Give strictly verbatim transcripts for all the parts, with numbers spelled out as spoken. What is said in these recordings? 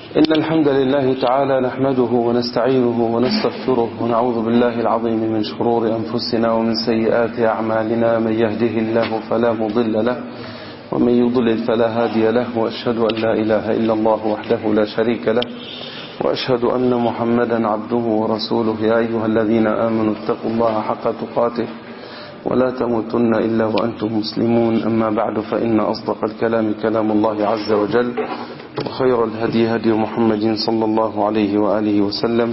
إن الحمد لله تعالى نحمده ونستعينه ونستغفره ونعوذ بالله العظيم من شرور أنفسنا ومن سيئات أعمالنا. من يهده الله فلا مضل له ومن يضلل فلا هادي له، وأشهد أن لا إله إلا الله وحده لا شريك له، وأشهد أن محمدا عبده ورسوله. يا أيها الذين آمنوا اتقوا الله حق تقاته ولا تموتن إلا وأنتم مسلمون. أما بعد، فإن أصدق الكلام كلام الله عز وجل، وخير الهدي هدي محمد صلى الله عليه وآله وسلم،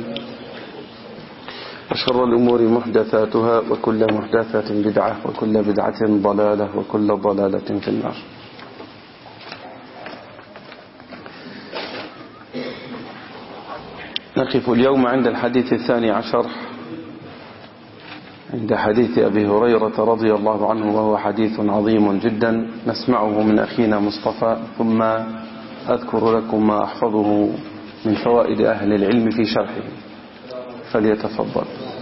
وشر الأمور محدثاتها، وكل محدثة بدعة، وكل بدعة ضلالة، وكل ضلالة في النار. نقف اليوم عند الحديث الثاني عشر، عند حديث أبي هريرة رضي الله عنه، وهو حديث عظيم جدا نسمعه من أخينا مصطفى، ثم أذكر لكم ما أحفظه من فوائد أهل العلم في شرحه، فليتفضل.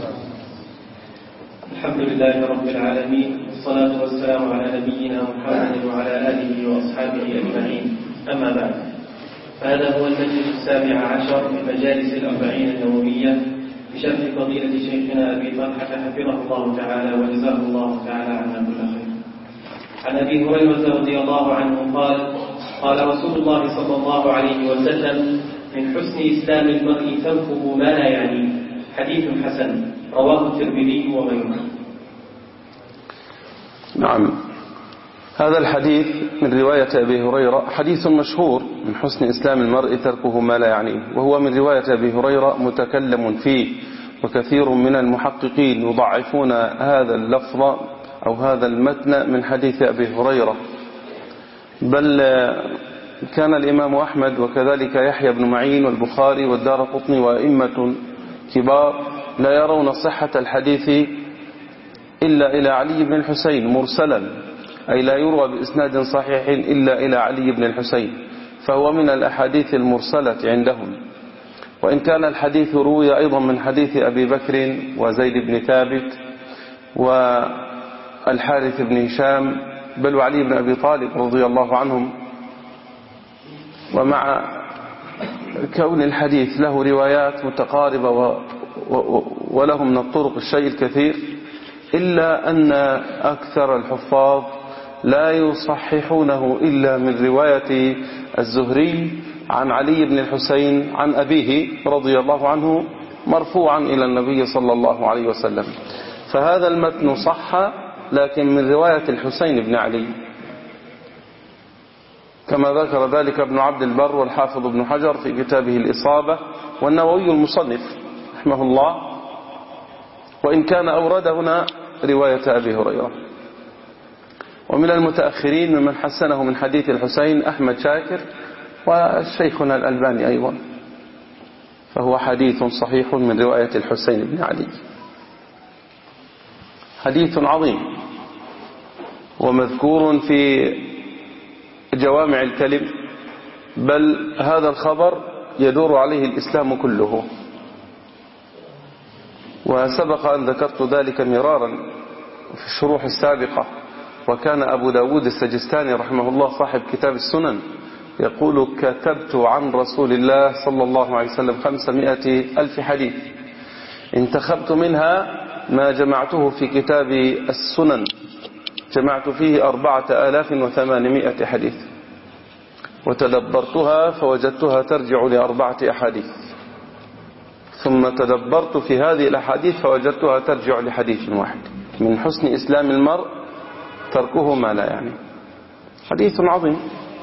الحمد لله رب العالمين، والصلاة والسلام على نبينا محمد وعلى آله وأصحابه أجمعين. أما بعد، فهذا هو المجلس السابع عشر من مجالس الأربعين النووية بشرح فضيلة شيخنا أبي طلحة حفظه الله تعالى وجزاه الله تعالى عنا كل خير. عن أبي هريرة رضي الله عنه قال: قال رسول الله صلى الله عليه وسلم: من حسن إسلام المرء تركه ما لا يعنيه. حديث حسن، رواه الترمذي وغيره. نعم، هذا الحديث من رواية أبي هريرة حديث مشهور: من حسن إسلام المرء تركه ما لا يعنيه، وهو من رواية أبي هريرة متكلم فيه، وكثير من المحققين يضعفون هذا اللفظ أو هذا المتن من حديث أبي هريرة. بل كان الإمام أحمد وكذلك يحيى بن معين والبخاري والدارقطني وأئمة كبار لا يرون صحة الحديث إلا إلى علي بن الحسين مرسلا، أي لا يروى بإسناد صحيح إلا إلى علي بن الحسين، فهو من الأحاديث المرسلة عندهم. وإن كان الحديث روي أيضا من حديث أبي بكر وزيد بن ثابت والحارث بن هشام، بل وعلي بن أبي طالب رضي الله عنهم. ومع كون الحديث له روايات متقاربة و... و... وله من الطرق الشيء الكثير، إلا أن أكثر الحفاظ لا يصححونه إلا من رواية الزهري عن علي بن الحسين عن أبيه رضي الله عنه مرفوعا إلى النبي صلى الله عليه وسلم. فهذا المتن صح، لكن من رواية الحسين بن علي، كما ذكر ذلك ابن عبد البر والحافظ ابن حجر في كتابه الإصابة، والنووي المصنف رحمه الله، وإن كان أورد هنا رواية أبي هريرة. ومن المتأخرين ممن حسنه من حديث الحسين أحمد شاكر والشيخنا الألباني أيضا، فهو حديث صحيح من رواية الحسين بن علي. حديث عظيم ومذكور في جوامع الكلم، بل هذا الخبر يدور عليه الإسلام كله، وسبق أن ذكرت ذلك مرارا في الشروح السابقة. وكان أبو داود السجستاني رحمه الله صاحب كتاب السنن يقول: كتبت عن رسول الله صلى الله عليه وسلم خمسمائة ألف حديث، انتخبت منها ما جمعته في كتاب السنن، جمعت فيه أربعة آلاف وثمانمائة حديث، وتدبرتها فوجدتها ترجع لأربعة أحاديث، ثم تدبرت في هذه الأحاديث فوجدتها ترجع لحديث واحد: من حسن إسلام المرء تركه ما لا يعني. حديث عظيم.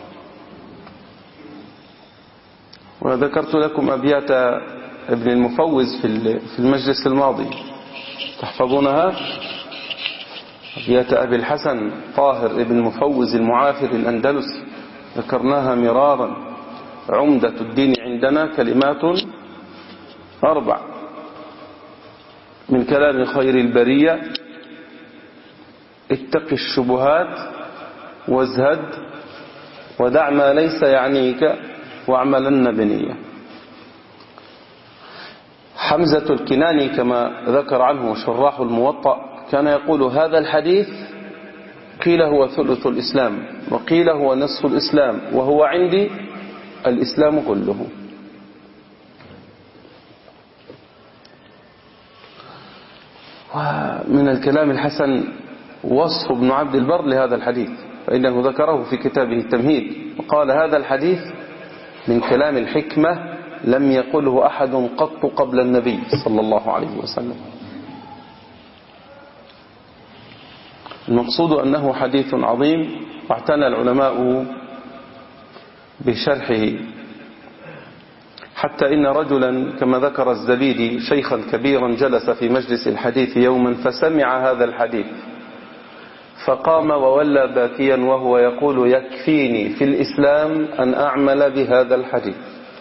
وذكرت لكم أبيات ابن المفوز في المجلس الماضي، تحفظونها؟ أبيات أبي الحسن طاهر ابن المفوز المعافر الأندلسي، ذكرناها مرارا. عمدة الدين عندنا كلمات أربع: من كلام خير البرية، اتق الشبهات، وازهد، ودع ما ليس يعنيك، واعملن بنية. حمزة الكناني كما ذكر عنه شراح الموطأ كان يقول: هذا الحديث قيل هو ثلث الإسلام، وقيل هو نصف الإسلام، وهو عندي الإسلام كله. ومن الكلام الحسن وصف ابن عبد البر لهذا الحديث، فإنه ذكره في كتابه التمهيد وقال: هذا الحديث من كلام الحكمة لم يقله أحد قط قبل النبي صلى الله عليه وسلم. المقصود أنه حديث عظيم، واعتنى العلماء بشرحه، حتى إن رجلا كما ذكر الزبيدي شيخا كبيرا جلس في مجلس الحديث يوما فسمع هذا الحديث فقام وولى باكيا وهو يقول: يكفيني في الإسلام أن أعمل بهذا الحديث.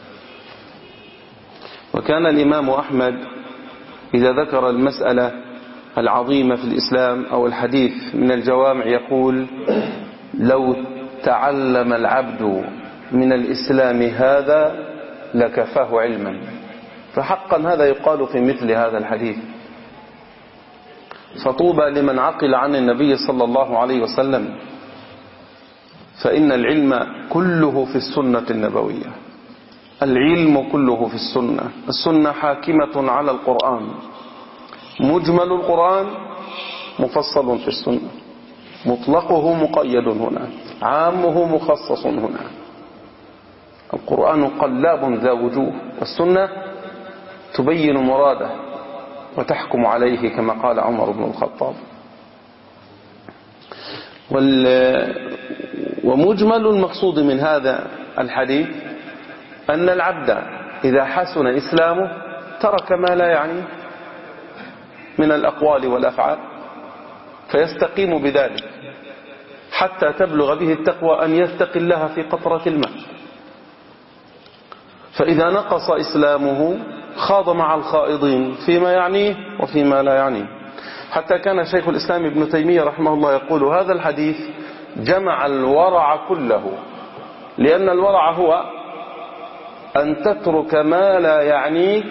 وكان الإمام أحمد إذا ذكر المسألة العظيمة في الإسلام أو الحديث من الجوامع يقول: لو تعلم العبد من الإسلام هذا لكفاه علما. فحقا هذا يقال في مثل هذا الحديث. فطوبى لمن عقل عن النبي صلى الله عليه وسلم، فإن العلم كله في السنة النبوية. العلم كله في السنة. السنة حاكمة على القرآن، مجمل القرآن مفصل في السنة، مطلقه مقيد هنا، عامه مخصص هنا. القرآن قلاب ذا وجوه، والسنة تبين مراده وتحكم عليه كما قال عمر بن الخطاب. ومجمل المقصود من هذا الحديث أن العبد إذا حسن إسلامه ترك ما لا يعني من الأقوال والأفعال فيستقيم بذلك حتى تبلغ به التقوى أن يتقي الله في قطرة الماء. فإذا نقص إسلامه خاض مع الخائضين فيما يعنيه وفيما لا يعنيه. حتى كان شيخ الإسلام ابن تيمية رحمه الله يقول: هذا الحديث جمع الورع كله، لأن الورع هو أن تترك ما لا يعنيك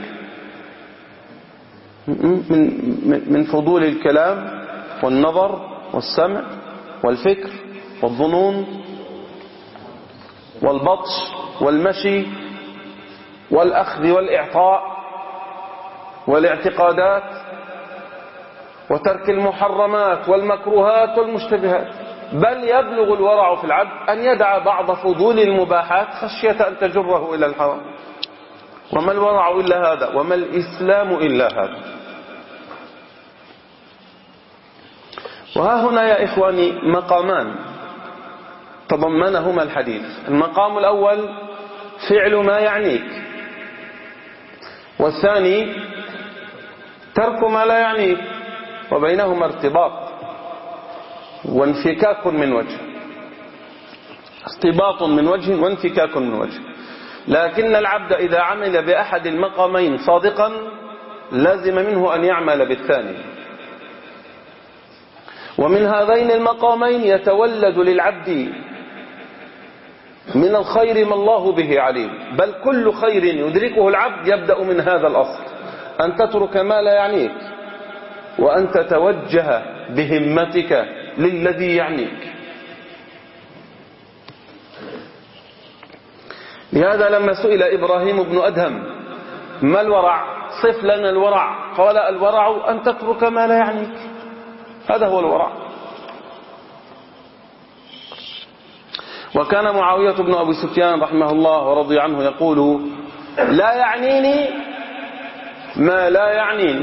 من من فضول الكلام والنظر والسمع والفكر والظنون والبطش والمشي والأخذ والإعطاء والاعتقادات، وترك المحرمات والمكروهات والمشتبهات. بل يبلغ الورع في العبد أن يدع بعض فضول المباحات خشية أن تجره إلى الحرام. وما الورع إلا هذا، وما الإسلام إلا هذا. وها هنا يا إخواني مقامان تضمنهما الحديث. المقام الأول فعل ما يعنيك، والثاني ترك ما لا يعنيك، وبينهما ارتباط وانفكاك من وجه، ارتباط من وجه وانفكاك من وجه. لكن العبد إذا عمل بأحد المقامين صادقا لازم منه أن يعمل بالثاني. ومن هذين المقامين يتولد للعبد من الخير ما الله به عليم. بل كل خير يدركه العبد يبدأ من هذا الأصل، أن تترك ما لا يعنيك وأن تتوجه بهمتك للذي يعنيك. لهذا لما سئل إبراهيم بن أدهم: ما الورع؟ صف لنا الورع. قال: الورع أن تترك ما لا يعنيك، هذا هو الورع. وكان معاوية بن أبي سفيان رحمه الله ورضي عنه يقول: لا يعنيني ما لا يعنيني.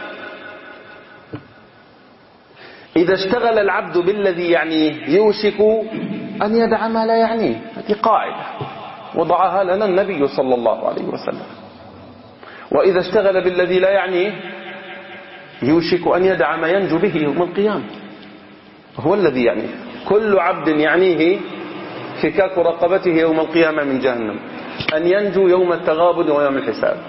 إذا اشتغل العبد بالذي يعنيه يوشك أن يدع ما لا يعنيه. هذه قاعدة وضعها لنا النبي صلى الله عليه وسلم. وإذا اشتغل بالذي لا يعنيه يوشك أن يدع ما ينجو به يوم القيامة. هو الذي يعنيه. كل عبد يعنيه فكاك رقبته يوم القيامة من جهنم، أن ينجو يوم التغابن ويوم الحساب.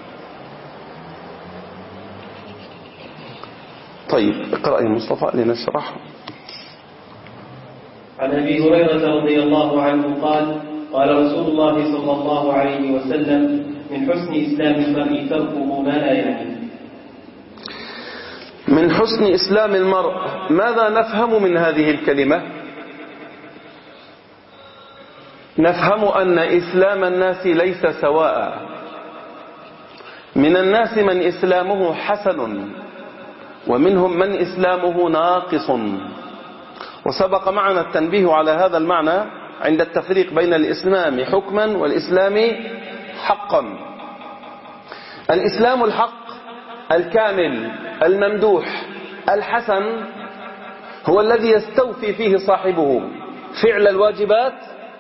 طيب اقرأ يا مصطفى لنشرح. عن أبي هريرة رضي الله عنه قال: قال رسول الله صلى الله عليه وسلم: من حسن إسلام المرء تركه ما لا يعنيه. من حسن إسلام المرء، ماذا نفهم من هذه الكلمة؟ نفهم أن إسلام الناس ليس سواء. من الناس من إسلامه حسن ومنهم من إسلامه ناقص. وسبق معنا التنبيه على هذا المعنى عند التفريق بين الإسلام حكما والإسلام حقا. الإسلام الحق الكامل الممدوح الحسن هو الذي يستوفي فيه صاحبه فعل الواجبات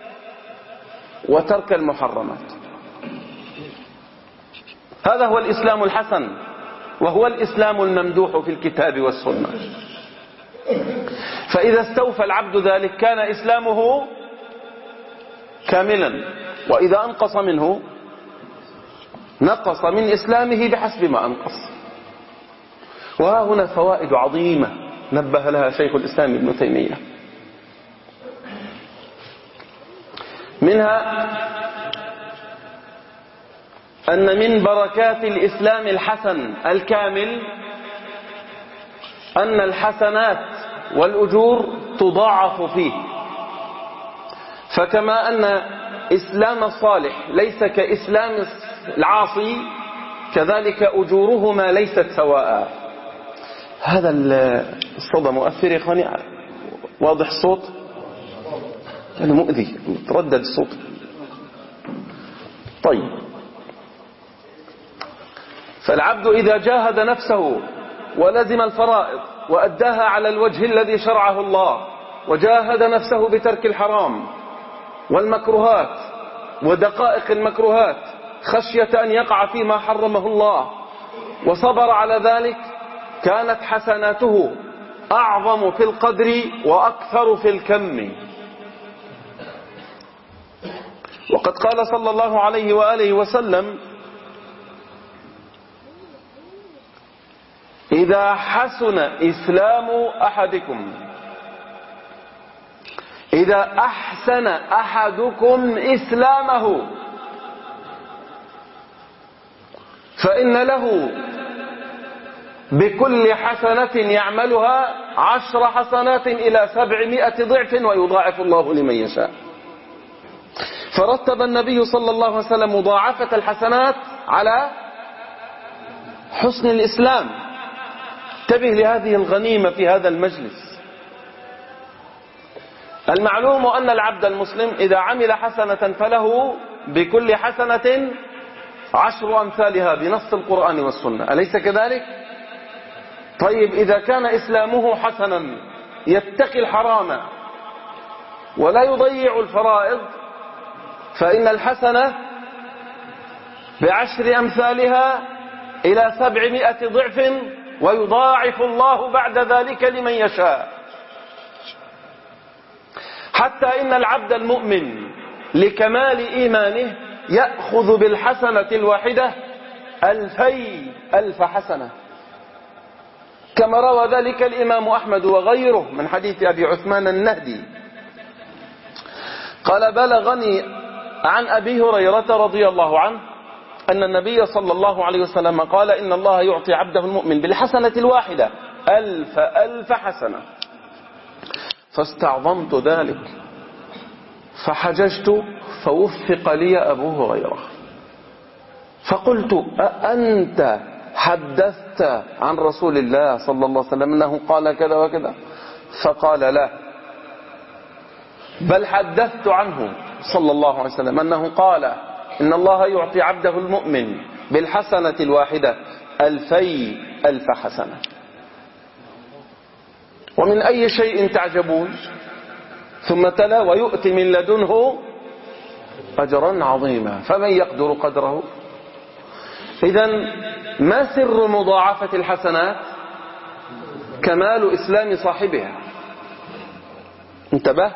وترك المحرمات. هذا هو الإسلام الحسن، وهو الإسلام الممدوح في الكتاب والسنة. فإذا استوفى العبد ذلك كان إسلامه كاملا، وإذا أنقص منه نقص من إسلامه بحسب ما أنقص. وها هنا فوائد عظيمة نبه لها شيخ الإسلام ابن تيمية. منها أن من بركات الإسلام الحسن الكامل أن الحسنات والأجور تضاعف فيه. فكما أن إسلام الصالح ليس كإسلام العاصي كذلك أجورهما ليست سواء. هذا الصدى مؤثر يا إخواني؟ واضح الصوت؟ هذا مؤذي، تردد الصوت. طيب، فالعبد إذا جاهد نفسه ولزم الفرائض وأداها على الوجه الذي شرعه الله، وجاهد نفسه بترك الحرام والمكروهات ودقائق المكروهات خشية أن يقع فيما حرمه الله، وصبر على ذلك، كانت حسناته أعظم في القدر وأكثر في الكم. وقد قال صلى الله عليه وآله وسلم: إذا حسن إسلام أحدكم إذا أحسن أحدكم إسلامه فإن له بكل حسنة يعملها عشر حسنات إلى سبعمائة ضعف ويضاعف الله لمن يشاء. فرتب النبي صلى الله عليه وسلم مضاعفة الحسنات على حسن الإسلام. انتبه لهذه الغنيمة في هذا المجلس. المعلوم أن العبد المسلم إذا عمل حسنة فله بكل حسنة عشر أمثالها بنص القرآن والسنة، أليس كذلك؟ طيب، إذا كان إسلامه حسنا يتقي الحرام ولا يضيع الفرائض فإن الحسنة بعشر أمثالها إلى سبعمائة ضعف ويضاعف الله بعد ذلك لمن يشاء. حتى إن العبد المؤمن لكمال إيمانه يأخذ بالحسنة الواحدة ألفي ألف حسنة، كما روى ذلك الإمام أحمد وغيره من حديث أبي عثمان النهدي قال: بلغني عن أبي هريرة رضي الله عنه أن النبي صلى الله عليه وسلم قال: إن الله يعطي عبده المؤمن بالحسنة الواحدة ألف ألف حسنة. فاستعظمت ذلك فحججت فوفق لي أبو هريرة، فقلت: أأنت حدثت عن رسول الله صلى الله عليه وسلم أنه قال كذا وكذا؟ فقال: لا، بل حدثت عنه صلى الله عليه وسلم أنه قال: إن الله يعطي عبده المؤمن بالحسنة الواحدة ألفي ألف حسنة. ومن أي شيء تعجبون؟ ثم تلا: ويؤتي من لدنه أجرا عظيما فمن يقدر قدره. إذن ما سر مضاعفة الحسنات؟ كمال إسلام صاحبها. انتبه،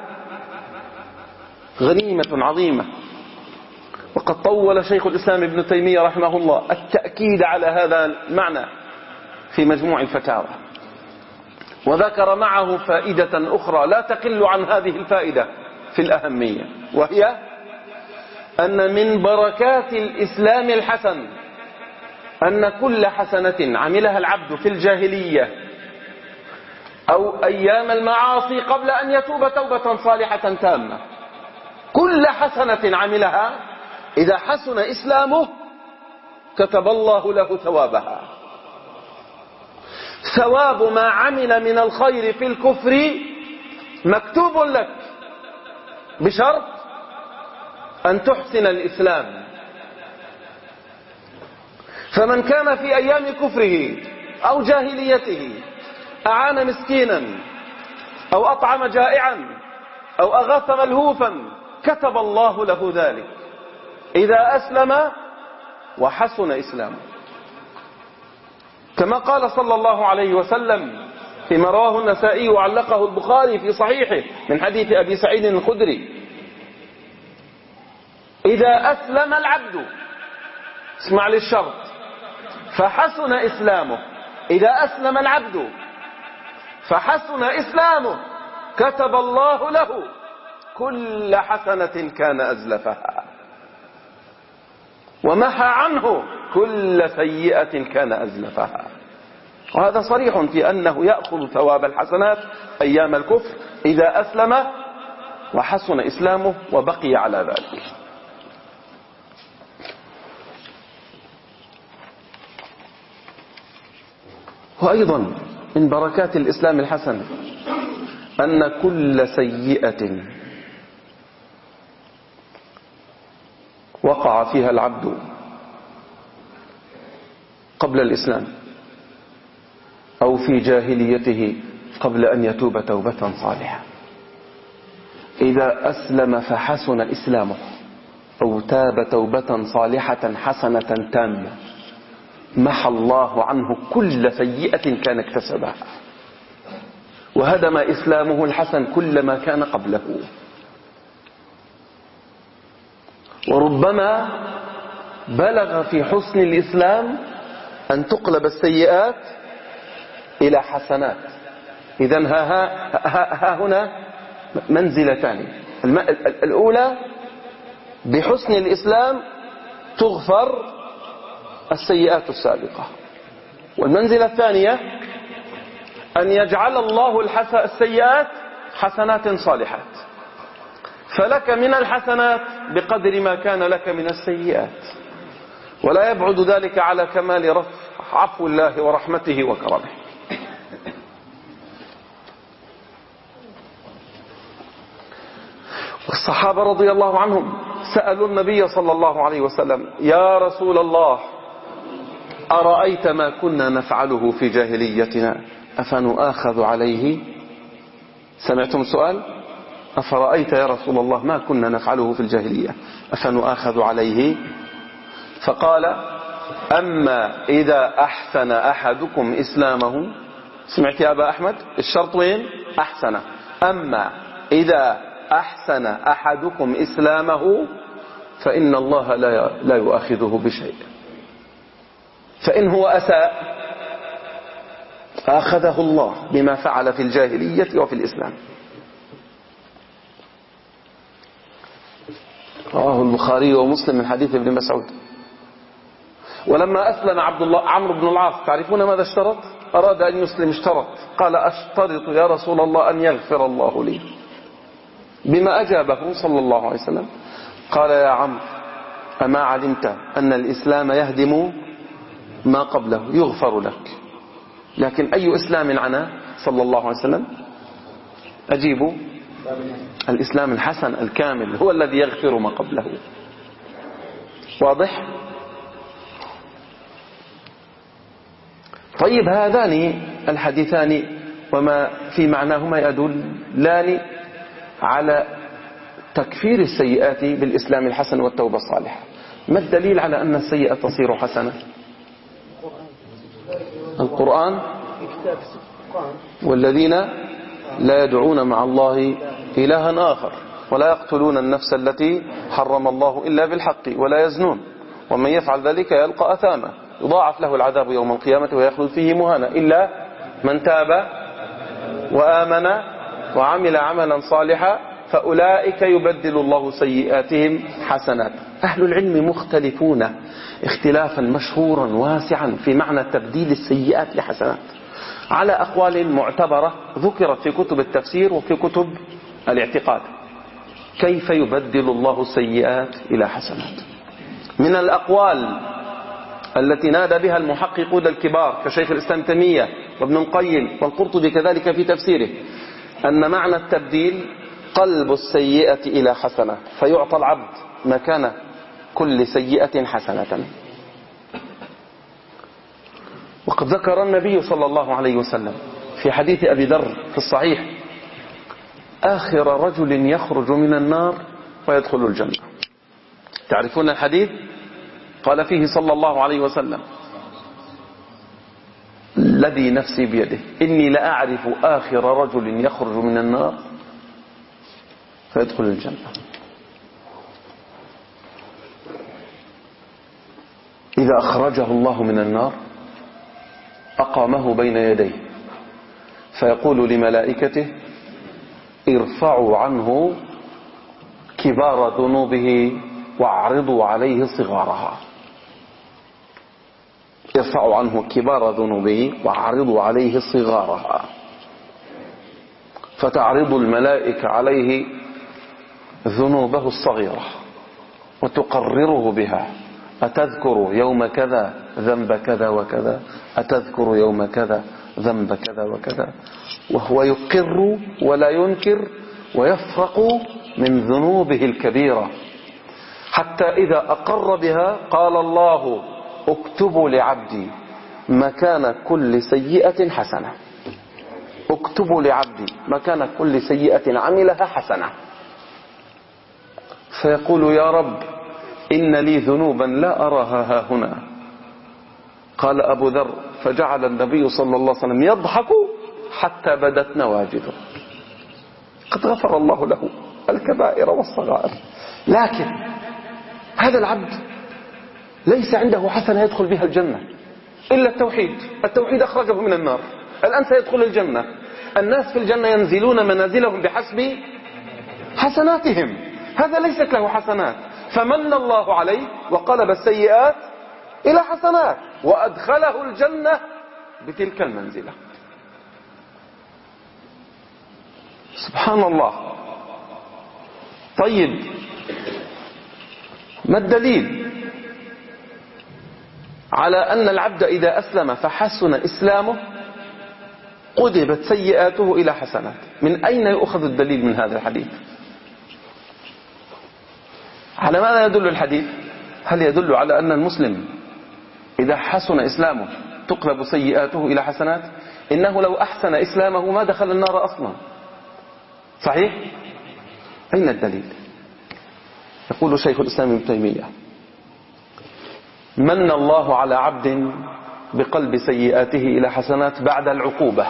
غنيمة عظيمة. وقد طول شيخ الإسلام ابن تيمية رحمه الله التأكيد على هذا المعنى في مجموع الفتاوى، وذكر معه فائدة أخرى لا تقل عن هذه الفائدة في الأهمية، وهي أن من بركات الإسلام الحسن أن كل حسنة عملها العبد في الجاهلية أو أيام المعاصي قبل أن يتوب توبة صالحة تامة، كل حسنة عملها إذا حسن إسلامه كتب الله له ثوابها. ثواب ما عمل من الخير في الكفر مكتوب لك بشرط أن تحسن الإسلام. فمن كان في أيام كفره أو جاهليته أعان مسكينا أو أطعم جائعا أو أغاث ملهوفا كتب الله له ذلك إذا أسلم وحسن إسلامه، كما قال صلى الله عليه وسلم فيما رواه النسائي وعلقه البخاري في صحيحه من حديث أبي سعيد الخدري: إذا أسلم العبد، اسمع للشرط، فحسن إسلامه، إذا أسلم العبد فحسن إسلامه كتب الله له كل حسنة كان أزلفها ومحى عنه كل سيئة كان أزلفها. وهذا صريح في أنه يأخذ ثواب الحسنات أيام الكفر إذا أسلم وحسن إسلامه وبقي على ذلك. وأيضا من بركات الإسلام الحسن أن كل سيئة وقع فيها العبد قبل الإسلام أو في جاهليته قبل أن يتوب توبة صالحة، إذا أسلم فحسن إسلامه أو تاب توبة صالحة حسنة تامة محى الله عنه كل سيئة كان اكتسبها وهدم إسلامه الحسن كل ما كان قبله. وربما بلغ في حسن الإسلام أن تقلب السيئات إلى حسنات. إذن ها, ها, ها, ها هنا منزلتان: الأولى بحسن الإسلام تغفر السيئات السابقة، والمنزلة الثانية أن يجعل الله السيئات حسنات صالحات، فلك من الحسنات بقدر ما كان لك من السيئات، ولا يبعد ذلك على كمال عفو الله ورحمته وكرمه. والصحابة رضي الله عنهم سألوا النبي صلى الله عليه وسلم: يا رسول الله، أرأيت ما كنا نفعله في جاهليتنا أفنؤاخذ عليه؟ سمعتم السؤال؟ أفرأيت يا رسول الله ما كنا نفعله في الجاهلية أفنؤاخذ عليه؟ فقال: أما إذا أحسن أحدكم إسلامه. سمعت يا أبا أحمد؟ الشرط وين؟ أحسن. أما إذا أحسن أحدكم إسلامه فإن الله لا يؤاخذه بشيء، فإن هو أساء أخذه الله بما فعل في الجاهلية وفي الإسلام. رواه البخاري ومسلم من حديث ابن مسعود. ولما أسلم عبد الله عمرو بن العاص، تعرفون ماذا اشترط؟ أراد أن يسلم، اشترط، قال: أشترط يا رسول الله أن يغفر الله لي. بما أجابه صلى الله عليه وسلم قال: يا عمرو، أما علمت أن الإسلام يهدم ما قبله، يغفر لك. لكن أي إسلام عنا صلى الله عليه وسلم؟ أجيبوا: الإسلام الحسن الكامل هو الذي يغفر ما قبله. واضح؟ طيب، هذان الحديثان وما في معناهما يدلان على تكفير السيئات بالإسلام الحسن والتوبة الصالحة. ما الدليل على أن السيئة تصير حسنة؟ القرآن: والذين لا يدعون مع الله إلها آخر ولا يقتلون النفس التي حرم الله إلا بالحق ولا يزنون ومن يفعل ذلك يلقى أثاما يضاعف له العذاب يوم القيامة ويخلد فيه مهانا إلا من تاب وآمن وعمل عملا صالحا فأولئك يبدل الله سيئاتهم حسنات. أهل العلم مختلفون اختلافا مشهورا واسعا في معنى تبديل السيئات لحسنات على أقوال معتبرة ذكرت في كتب التفسير وفي كتب الاعتقاد. كيف يبدل الله السيئات إلى حسنات؟ من الأقوال التي نادى بها المحققون الكبار كشيخ الإسلام تيمية وابن القيم والقرطبي كذلك في تفسيره أن معنى التبديل قلب السيئة إلى حسنة، فيعطى العبد مكان كل سيئة حسنة. وقد ذكر النبي صلى الله عليه وسلم في حديث أبي ذر في الصحيح آخر رجل يخرج من النار ويدخل الجنة. تعرفون الحديث؟ قال فيه صلى الله عليه وسلم الذي نفسي بيده إني لأعرف آخر رجل يخرج من النار فيدخل الجنة. إذا أخرجه الله من النار أقامه بين يديه فيقول لملائكته ارفعوا عنه كبار ذنوبه واعرضوا عليه صغارها. ارفعوا عنه كبار ذنوبه واعرضوا عليه صغارها. فتعرض الملائكة عليه ذنوبه الصغيرة وتقرره بها. أتذكر يوم كذا ذنب كذا وكذا، أتذكر يوم كذا ذنب كذا وكذا، وهو يقر ولا ينكر ويفرق من ذنوبه الكبيرة، حتى إذا أقر بها قال الله اكتبوا لعبدي مكان كل سيئة حسنة. اكتبوا لعبدي مكان كل سيئة عملها حسنة. فيقول يا رب إن لي ذنوبا لا أراها ها هنا. قال أبو ذر فجعل النبي صلى الله عليه وسلم يضحك حتى بدت نواجذه. قد غفر الله له الكبائر والصغائر، لكن هذا العبد ليس عنده حسنة يدخل بها الجنة إلا التوحيد. التوحيد أخرجه من النار، الآن سيدخل الجنة. الناس في الجنة ينزلون منازلهم بحسب حسناتهم، هذا ليست له حسنات، فمن الله عليه وقلب السيئات إلى حسنات وأدخله الجنة بتلك المنزلة. سبحان الله. طيب ما الدليل على أن العبد إذا أسلم فحسن إسلامه قلبت سيئاته إلى حسنات؟ من أين يؤخذ الدليل من هذا الحديث؟ على ماذا يدل الحديث؟ هل يدل على أن المسلم إذا حسن إسلامه تقلب سيئاته إلى حسنات؟ إنه لو أحسن إسلامه ما دخل النار أصلا، صحيح؟ أين الدليل؟ يقول شيخ الإسلام ابن تيمية من الله على عبد بقلب سيئاته إلى حسنات بعد العقوبة،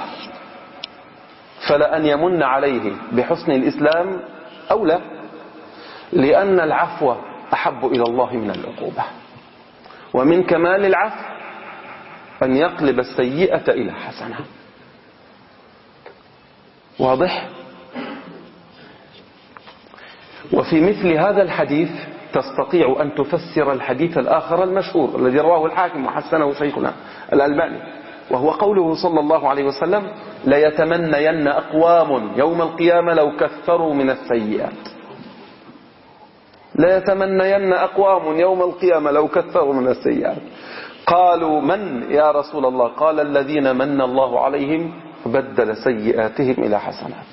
فلأن يمن عليه بحسن الإسلام أولى، لأن العفو أحب إلى الله من العقوبة، ومن كمال العفو أن يقلب السيئة إلى حسنة. واضح؟ وفي مثل هذا الحديث تستطيع أن تفسر الحديث الآخر المشهور الذي رواه الحاكم وحسنه شيخنا الألباني، وهو قوله صلى الله عليه وسلم ليتمنين أقوام يوم القيامة لو كثروا من السيئات. ليتمنين أقوام يوم القيامة لو كثروا من السيئات. قالوا من يا رسول الله؟ قال الذين من الله عليهم فبدل سيئاتهم إلى حسنات.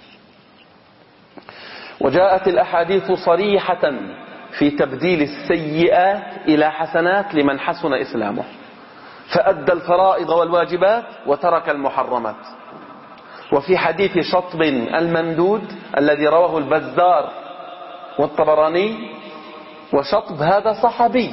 وجاءت الأحاديث صريحة في تبديل السيئات إلى حسنات لمن حسن إسلامه فأدى الفرائض والواجبات وترك المحرمات. وفي حديث شطب الممدود الذي رواه البزار والطبراني، وشطب هذا صحابي،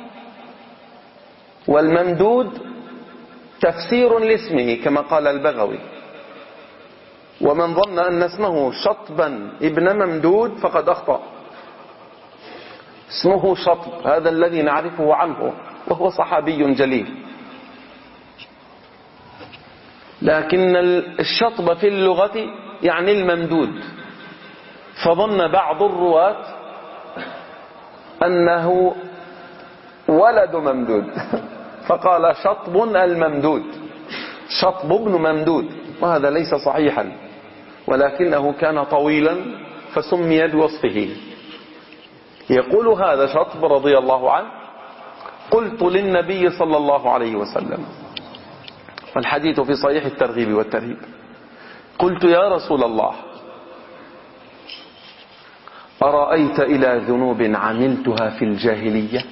والممدود تفسير لاسمه كما قال البغوي، ومن ظن أن اسمه شطبا ابن ممدود فقد أخطأ. اسمه شطب هذا الذي نعرفه عنه، وهو صحابي جليل، لكن الشطب في اللغة يعني الممدود، فظن بعض الرواة أنه ولد ممدود فقال شطب الممدود، شطب ابن ممدود، وهذا ليس صحيحا، ولكنه كان طويلا فسمي بوصفه. يقول هذا شطب رضي الله عنه قلت للنبي صلى الله عليه وسلم والحديث في صحيح الترغيب والترهيب. قلت يا رسول الله أرأيت إلى ذنوب عملتها في الجاهلية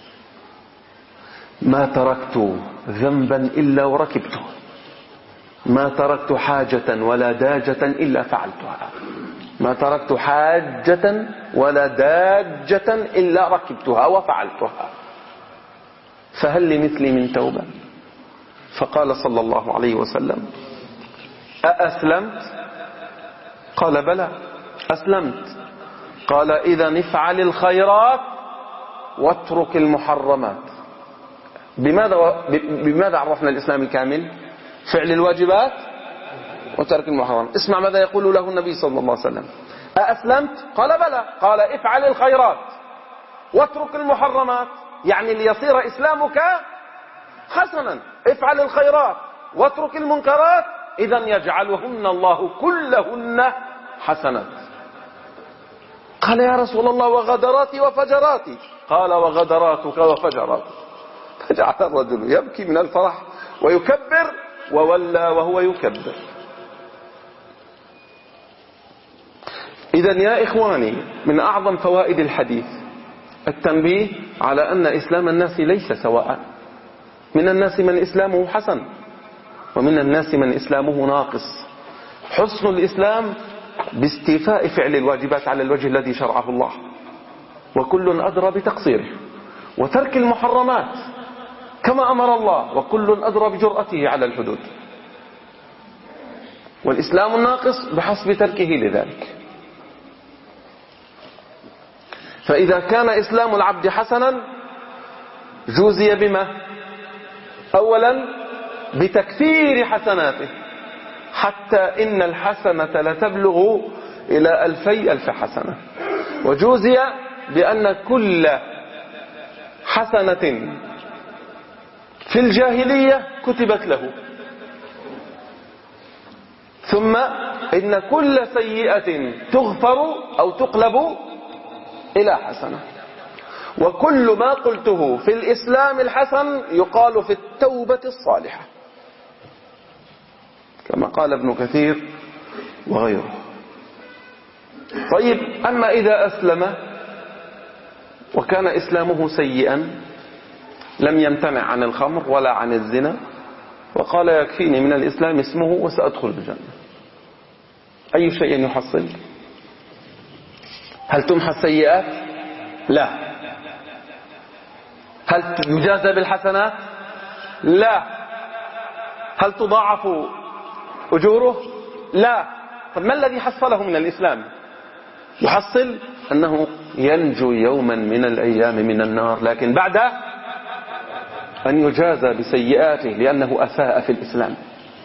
ما تركت ذنبا إلا وركبته، ما تركت حاجة ولا داجة إلا فعلتها، ما تركت حاجة ولا داجة إلا ركبتها وفعلتها، فهل لمثلي من توبة؟ فقال صلى الله عليه وسلم أأسلمت؟ قال بلى أسلمت. قال إذن افعل الخيرات واترك المحرمات. بماذا, بماذا عرفنا الإسلام الكامل؟ فعل الواجبات وترك المحرمات. اسمع ماذا يقول له النبي صلى الله عليه وسلم. أأسلمت؟ قال بلى. قال افعل الخيرات واترك المحرمات، يعني ليصير إسلامك حسنا. افعل الخيرات واترك المنكرات، إذن يجعلهن الله كلهن حسنات. قال يا رسول الله وغدراتي وفجراتي؟ قال وغدراتك وفجراتك. فجعل الرجل يبكي من الفرح ويكبر، وولى وهو يكبر. إذن يا إخواني من أعظم فوائد الحديث التنبيه على أن إسلام الناس ليس سواء. من الناس من إسلامه حسن ومن الناس من إسلامه ناقص. حسن الإسلام باستيفاء فعل الواجبات على الوجه الذي شرعه الله، وكل أدرى بتقصيره، وترك المحرمات كما أمر الله، وكل أدرى بجرأته على الحدود. والإسلام الناقص بحسب تركه لذلك. فإذا كان إسلام العبد حسنا جوزي بما؟ أولا بتكثير حسناته، حتى إن الحسنة لتبلغ إلى ألفي ألف حسنة. وجوزي بأن كل حسنة في الجاهلية كتبت له، ثم إن كل سيئة تغفر أو تقلب إلى حسنة. وكل ما قلته في الإسلام الحسن يقال في التوبة الصالحة، كما قال ابن كثير وغيره. طيب، أما إذا أسلم وكان إسلامه سيئا، لم يمتنع عن الخمر ولا عن الزنا، وقال يكفيني من الإسلام اسمه وسأدخل الجنة، أي شيء يحصل؟ هل تمحى السيئات؟ لا. هل يجازى بالحسنات؟ لا. هل تضاعف أجوره؟ لا. طب ما الذي حصله من الإسلام؟ يحصل أنه ينجو يوما من الأيام من النار، لكن بعد أن يجازى بسيئاته لأنه أساء في الإسلام.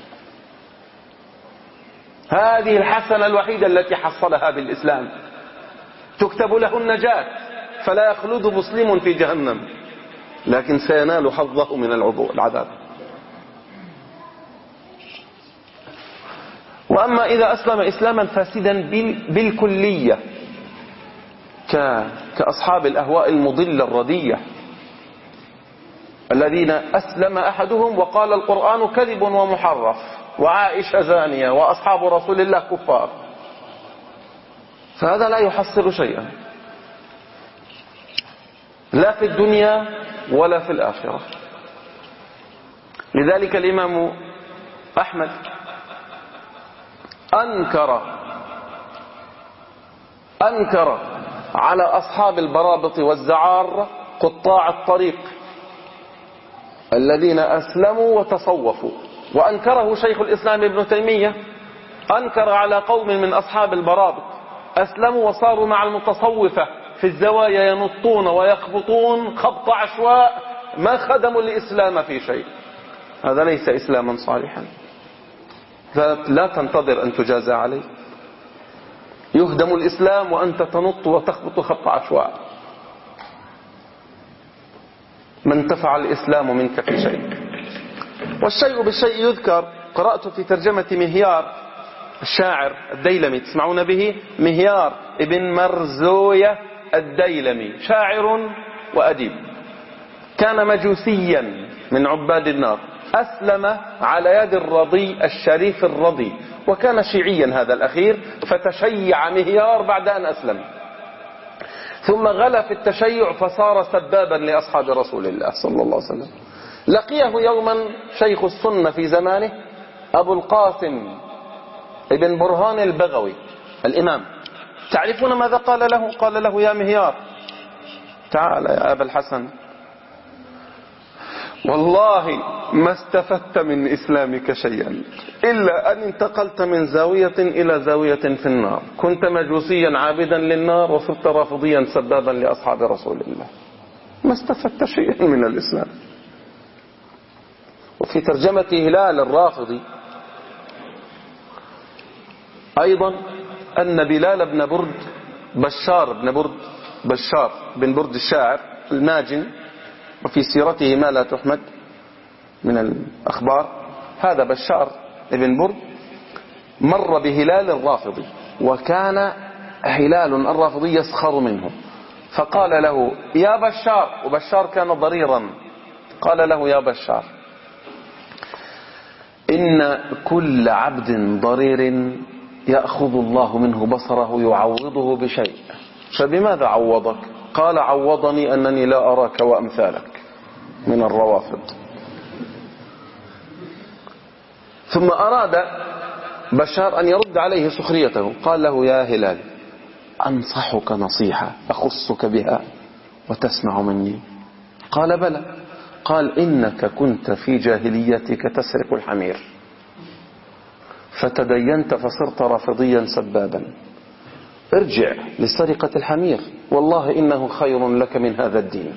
هذه الحسنة الوحيدة التي حصلها بالإسلام، تكتب له النجاة، فلا يخلد مسلم في جهنم، لكن سينال حظه من العذاب. وأما إذا أسلم إسلاما فاسدا بالكلية كأصحاب الأهواء المضلة الردية الذين أسلم أحدهم وقال القرآن كذب ومحرف، وعائشة زانية، وأصحاب رسول الله كفار، فهذا لا يحصل شيئا لا في الدنيا ولا في الآخرة. لذلك الإمام أحمد أنكر أنكر على أصحاب البرابط والزعار قطاع الطريق الذين أسلموا وتصوفوا، وأنكره شيخ الإسلام ابن تيمية، أنكر على قوم من أصحاب البرابط أسلموا وصاروا مع المتصوفة في الزوايا ينطون ويخبطون خبط عشواء، ما خدموا الإسلام في شيء. هذا ليس إسلاما صالحا، لا تنتظر أن تجازى عليه. يهدم الإسلام وأنت تنط وتخبط خبط عشواء. ما انتفع الإسلام منك في شيء. والشيء بالشيء يذكر. قرأت في ترجمة مهيار الشاعر الديلمي، تسمعون به؟ مهيار ابن مرزوية الديلمي، شاعر وأديب، كان مجوسيا من عباد النار، أسلم على يد الرضي الشريف الرضي، وكان شيعيا هذا الأخير، فتشيع مهيار بعد أن أسلم، ثم غلا في التشيع فصار سبابا لأصحاب رسول الله صلى الله عليه وسلم. لقيه يوما شيخ السنة في زمانه أبو القاسم ابن برهان البغوي الإمام. تعرفون ماذا قال له؟ قال له: يا مهيار، تعال يا أبا الحسن، والله ما استفدت من إسلامك شيئا إلا أن انتقلت من زاوية إلى زاوية في النار، كنت مجوسيا عابدا للنار وصرت رافضيا سبابا لأصحاب رسول الله، ما استفدت شيئا من الإسلام. وفي ترجمة هلال الرافضي أيضا أن بلال بن برد بشار بن برد بشار بن برد الشاعر الماجن، وفي سيرته ما لا تحمد من الأخبار، هذا بشار بن برد مر بهلال الرافضي، وكان هلال الرافضي يسخر منه، فقال له: يا بشار، وبشار كان ضريرا، قال له: يا بشار، إن كل عبد ضرير يأخذ الله منه بصره يعوضه بشيء، فبماذا عوضك؟ قال: عوضني أنني لا أراك وأمثالك من الروافض. ثم أراد بشار أن يرد عليه سخريته، قال له: يا هلال، أنصحك نصيحة أخصك بها وتسمع مني. قال: بلى. قال: إنك كنت في جاهليتك تسرق الحمير، فتدينت فصرت رافضيا سبابا، ارجع لسرقة الحمير، والله إنه خير لك من هذا الدين.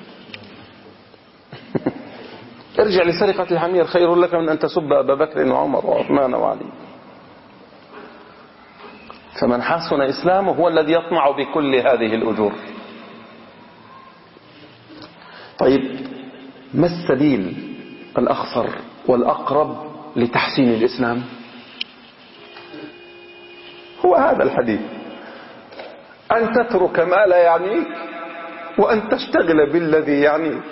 ارجع لسرقة الحمير، خير لك من أن تسب أبا بكر وعمر وعثمان وعلي. فمن حسن إسلامه هو الذي يطمع بكل هذه الأجور. طيب، ما السبيل الأخفر والأقرب لتحسين الإسلام؟ هو هذا الحديث: أن تترك ما لا يعنيك وأن تشتغل بالذي يعنيك.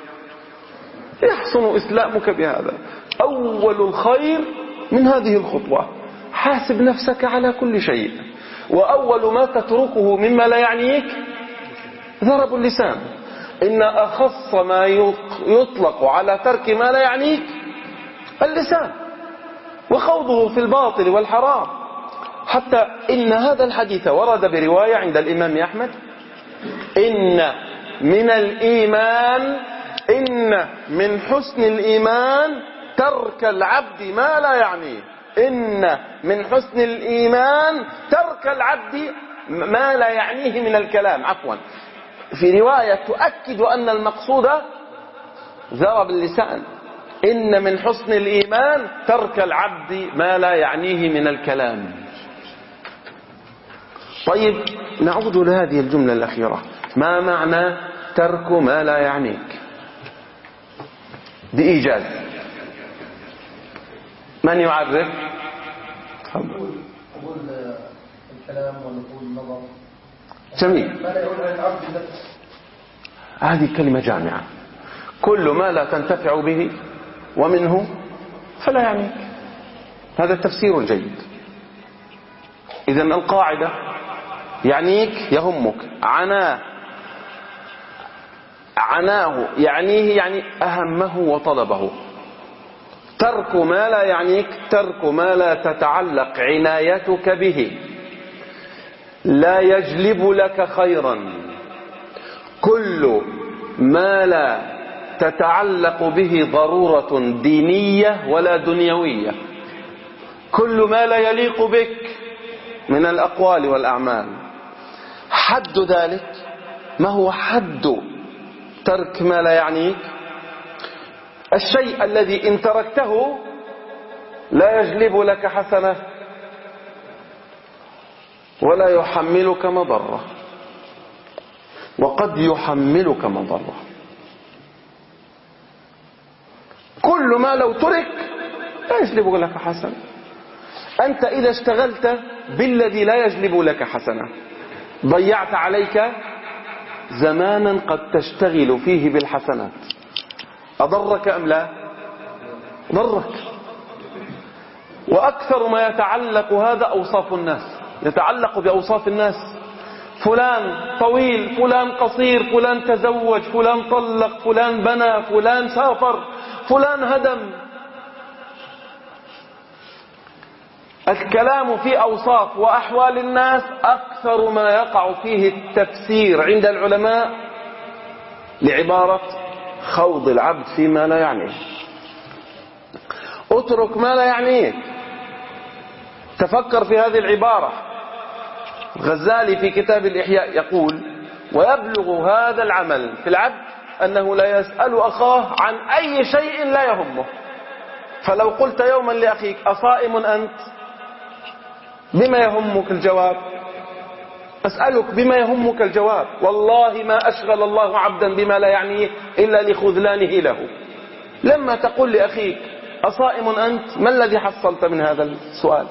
يحسن إسلامك بهذا. أول الخير من هذه الخطوة، حاسب نفسك على كل شيء، وأول ما تتركه مما لا يعنيك ضرب اللسان. إن أخص ما يطلق على ترك ما لا يعنيك اللسان، وخوضه في الباطل والحرام. حتى إن هذا الحديث ورد برواية عند الإمام أحمد: إن من الإيمان إن من حسن الإيمان ترك العبد ما لا يعنيه. إن من حسن الإيمان ترك العبد ما لا يعنيه من الكلام. عفوا، في رواية تؤكد أن المقصود ضرب اللسان. إن من حسن الإيمان ترك العبد ما لا يعنيه من الكلام. طيب، نعود لهذه الجملة الأخيرة: ما معنى ترك ما لا يعنيك؟ بإيجاز، من يعرف؟ قبول الكلام ونقول النظر. جميل. هذه كلمة جامعة: كل ما لا تنتفع به ومنه فلا يعنيك. هذا التفسير الجيد. إذن القاعدة: يعنيك يهمك، عناه عناه يعنيه يعني أهمه وطلبه. ترك ما لا يعنيك ترك ما لا تتعلق عنايتك به، لا يجلب لك خيرا. كل ما لا تتعلق به ضرورة دينية ولا دنيوية، كل ما لا يليق بك من الأقوال والأعمال. حد ذلك، ما هو حد ترك ما لا يعنيك؟ الشيء الذي إن تركته لا يجلب لك حسنة ولا يحملك مضرة، وقد يحملك مضرة. كل ما لو ترك لا يجلب لك حسنة. أنت إذا اشتغلت بالذي لا يجلب لك حسنة ضيعت عليك زمانا قد تشتغل فيه بالحسنات. أضرك أم لا؟ ضرك. وأكثر ما يتعلق هذا أوصاف الناس، يتعلق بأوصاف الناس. فلان طويل، فلان قصير، فلان تزوج، فلان طلق، فلان بنى، فلان سافر، فلان هدم. الكلام في أوصاف وأحوال الناس أكثر ما يقع فيه التفسير عند العلماء لعبارة خوض العبد فيما لا يعنيه. اترك ما لا يعنيك. تفكر في هذه العبارة. الغزالي في كتاب الإحياء يقول: ويبلغ هذا العمل في العبد أنه لا يسأل أخاه عن أي شيء لا يهمه. فلو قلت يوما لأخيك: أصائم أنت؟ بما يهمك الجواب؟ أسألك بما يهمك الجواب. والله ما أشغل الله عبدا بما لا يعنيه إلا لخذلانه له. لما تقول لأخيك: أصائم أنت؟ ما الذي حصلت من هذا السؤال؟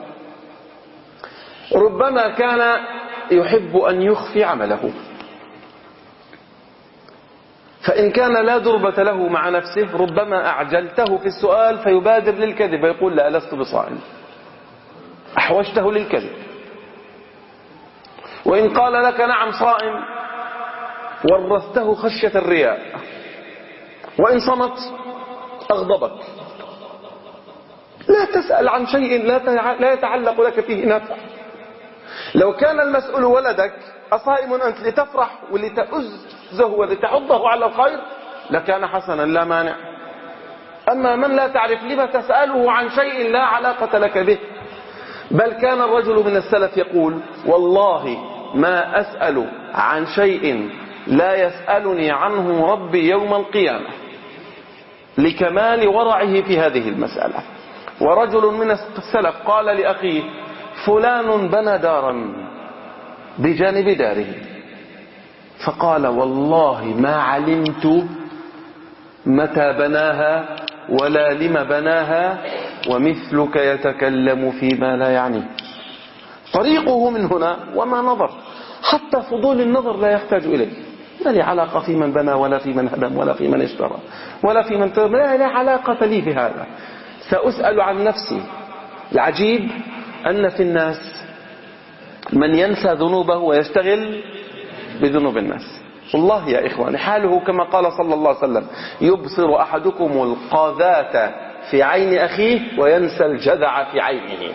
ربما كان يحب أن يخفي عمله، فإن كان لا دربة له مع نفسه ربما أعجلته في السؤال فيبادر للكذب ويقول: لا، لست بصائم. أحوجته للكذب. وإن قال لك: نعم صائم، ورثته خشية الرياء. وإن صمت أغضبك. لا تسأل عن شيء لا يتعلق لك فيه نفع. لو كان المسؤول ولدك: أصائم أنت؟ لتفرح ولتأزه ولتحضه على الخير لكان حسنا لا مانع. أما من لا تعرف لما تسأله عن شيء لا علاقة لك به. بل كان الرجل من السلف يقول: والله ما أسأل عن شيء لا يسألني عنه ربي يوم القيامة، لكمال ورعه في هذه المسألة. ورجل من السلف قال لأخيه: فلان بنى دارا بجانب داره، فقال: والله ما علمت متى بناها ولا لم بناها، ومثلك يتكلم فيما لا يعنيه. طريقه من هنا وما نظر، حتى فضول النظر لا يحتاج إليه. ما لي علاقة في من بنى ولا في من هدم ولا في من اشترى ولا في من ترى، لا, لا علاقة لي في هذا. سأسأل عن نفسي. العجيب أن في الناس من ينسى ذنوبه ويشتغل بذنوب الناس. والله يا إخواني حاله كما قال صلى الله عليه وسلم: يبصر أحدكم القذاة في عين أخيه وينسى الجذع في عينه.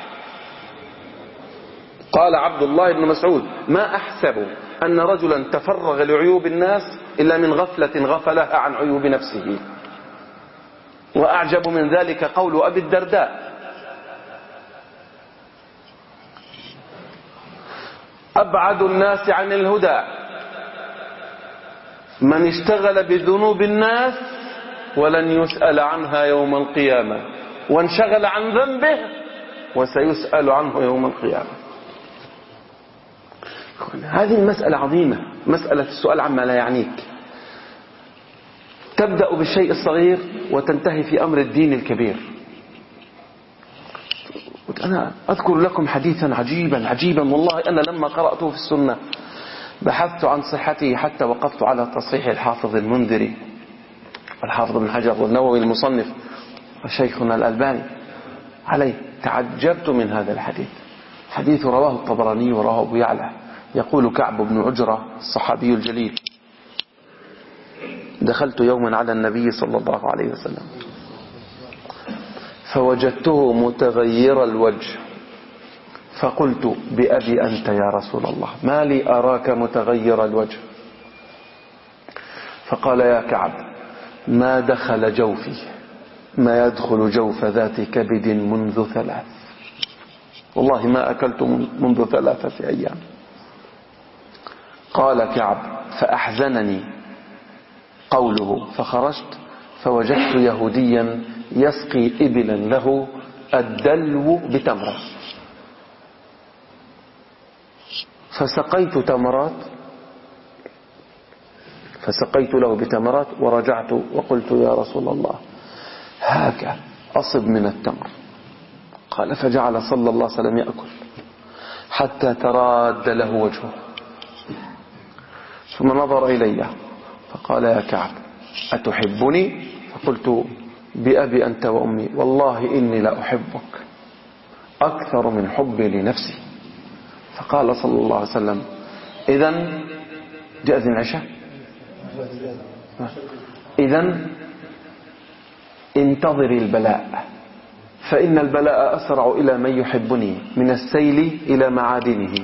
قال عبد الله بن مسعود: ما أحسب أن رجلا تفرغ لعيوب الناس إلا من غفلة غفلها عن عيوب نفسه. وأعجب من ذلك قول أبي الدرداء: أبعد الناس عن الهدى من اشتغل بذنوب الناس ولن يسأل عنها يوم القيامة، وانشغل عن ذنبه وسيسأل عنه يوم القيامة. هذه المسألة عظيمة، مسألة السؤال عما لا يعنيك. تبدأ بالشيء الصغير وتنتهي في أمر الدين الكبير. أنا أذكر لكم حديثا عجيبا عجيبا والله. أنا لما قرأته في السنة بحثت عن صحته حتى وقفت على تصحيح الحافظ المنذري والحافظ بن حجر والنووي المصنف وشيخنا الألباني عليه. تعجبت من هذا الحديث. حديث رواه الطبراني ورواه أبو يعلى. يقول كعب بن عجرة الصحابي الجليل: دخلت يوما على النبي صلى الله عليه وسلم فوجدته متغير الوجه، فقلت: بأبي أنت يا رسول الله، ما لي أراك متغير الوجه؟ فقال: يا كعب، ما دخل جوفي ما يدخل جوف ذات كبد منذ ثلاث، والله ما أكلت منذ ثلاثة أيام. قال كعب: فأحزنني قوله، فخرجت فوجدت يهوديا يسقي إبلا له الدلو بتمرة، فسقيت تمرات فسقيت له بتمرات ورجعت وقلت: يا رسول الله، هاك أصب من التمر. قال: فجعل صلى الله عليه وسلم يأكل حتى تراد له وجهه، ثم نظر إلي فقال: يا كعب، أتحبني؟ فقلت: بأبي أنت وأمي والله إني لا أحبك أكثر من حبي لنفسي. فقال صلى الله عليه وسلم إذن جاء العشاء إذن انتظري البلاء فإن البلاء أسرع إلى من يحبني من السيل إلى معادنه.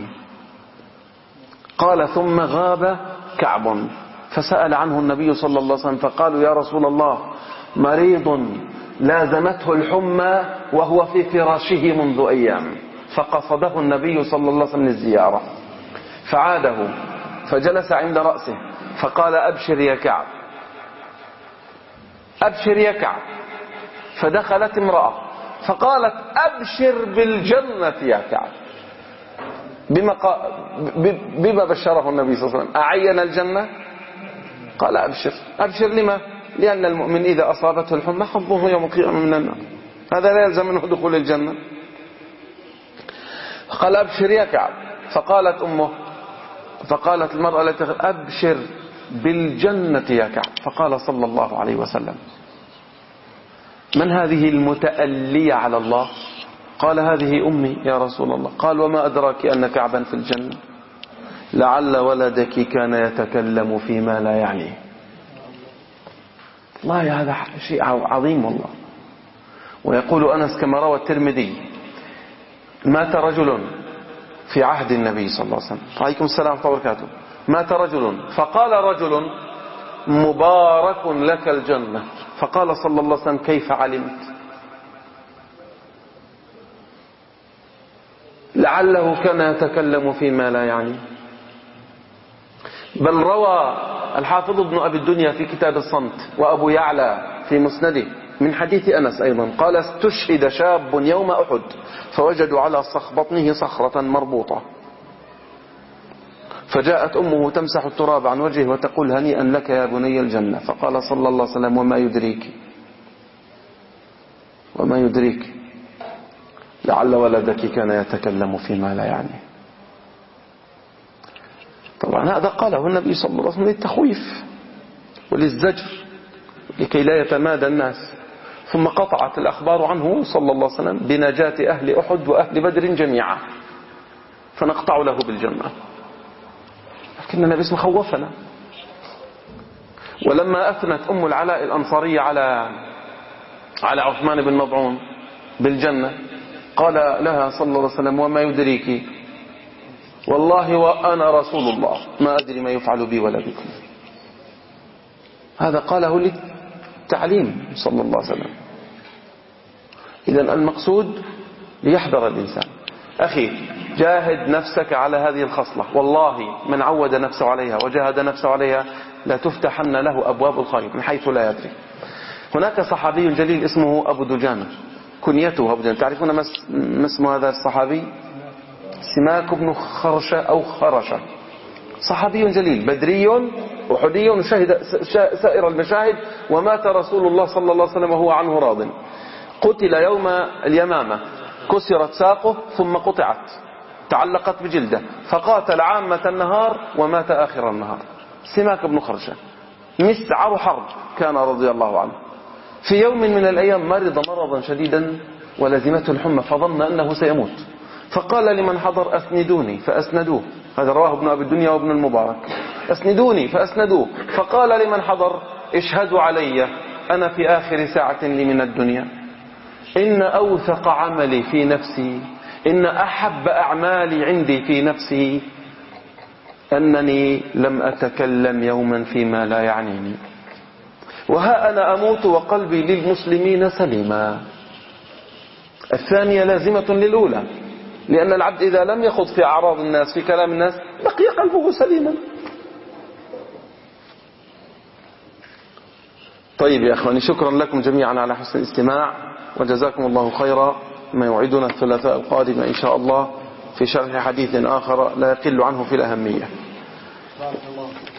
قال ثم غاب كعب فسأل عنه النبي صلى الله عليه وسلم فقالوا يا رسول الله مريض لازمته الحمى وهو في فراشه منذ أيام. فقصده النبي صلى الله عليه وسلم للزيارة فعاده فجلس عند رأسه فقال أبشر يا كعب أبشر يا كعب. فدخلت امرأة فقالت أبشر بالجنة يا كعب. بما, بما بشره النبي صلى الله عليه وسلم أعين الجنة؟ قال أبشر. أبشر لما؟ لأن المؤمن إذا أصابته الحمى حظه يوم القيامة من النار، هذا لا يلزم منه دخول الجنة. قال أبشر يا كعب. فقالت أمه فقالت المرأة التي أبشر بالجنة يا كعب. فقال صلى الله عليه وسلم من هذه المتألية على الله؟ قال هذه أمي يا رسول الله. قال وما أدراك أن كعبا في الجنة؟ لعل ولدك كان يتكلم فيما لا يعنيه. الله هذا شيء عظيم والله. ويقول أنس كما روى الترمذي مات رجل في عهد النبي صلى الله عليه وسلم عليكم السلام ورحمة الله وبركاته. مات رجل فقال رجل مبارك لك الجنة. فقال صلى الله عليه وسلم كيف علمت؟ لعله كان يتكلم فيما لا يعني. بل روى الحافظ ابن أبي الدنيا في كتاب الصمت وأبو يعلى في مسنده من حديث أنس أيضا قال استشهد شاب يوم أحد فوجدوا على بطنه صخرة مربوطة فجاءت أمه تمسح التراب عن وجهه وتقول هنيئا لك يا بني الجنة. فقال صلى الله عليه وسلم وما يدريك وما يدريك لعل ولدك كان يتكلم فيما لا يعني. طبعا هذا قاله النبي صلى الله عليه وسلم للتخويف وللزجر لكي لا يتمادى الناس. ثم قطعت الأخبار عنه صلى الله عليه وسلم بنجاة أهل أحد وأهل بدر جميعا فنقطع له بالجنة. لكن النبي اسمه خوفنا. ولما أثنت أم العلاء الأنصارية على على عثمان بن مضعون بالجنة قال لها صلى الله عليه وسلم وما يدريك والله وأنا رسول الله ما أدري ما يفعل بي ولا بكم. هذا قاله للتعليم صلى الله عليه وسلم. إذن المقصود ليحذر الإنسان. أخي جاهد نفسك على هذه الخصلة والله من عود نفسه عليها وجاهد نفسه عليها لا تفتحن له أبواب الخير من حيث لا يدري. هناك صحابي جليل اسمه أبو دجانة كنيته أبو دجانة. تعرفون ما اسم هذا الصحابي؟ سماك بن خرشة أو خرشة. صحابي جليل بدري وحدي وشهد سائر المشاهد ومات رسول الله صلى الله عليه وسلم وهو عنه راض. قتل يوم اليمامة كسرت ساقه ثم قطعت تعلقت بجلده فقاتل عامة النهار ومات آخر النهار. سماك بن خرشة مسعر حرب كان رضي الله عنه. في يوم من الأيام مرض مرضا شديدا ولزمته الحمى فظن أنه سيموت فقال لمن حضر أسندوني فأسندوه. هذا رواه ابن أبي الدنيا وابن المبارك. أسندوني فأسندوه. فقال لمن حضر اشهدوا علي أنا في آخر ساعة لي من الدنيا إن أوثق عملي في نفسي إن أحب أعمالي عندي في نفسي أنني لم أتكلم يوما فيما لا يعنيني وها أنا أموت وقلبي للمسلمين سليما. الثانية لازمة للأولى لأن العبد إذا لم يخض في أعراض الناس في كلام الناس بقي قلبه سليما. طيب يا أخواني شكرا لكم جميعا على حسن الاستماع وجزاكم الله خيرا. ما يوعدنا الثلاثاء القادم إن شاء الله في شرح حديث آخر لا يقل عنه في الأهمية.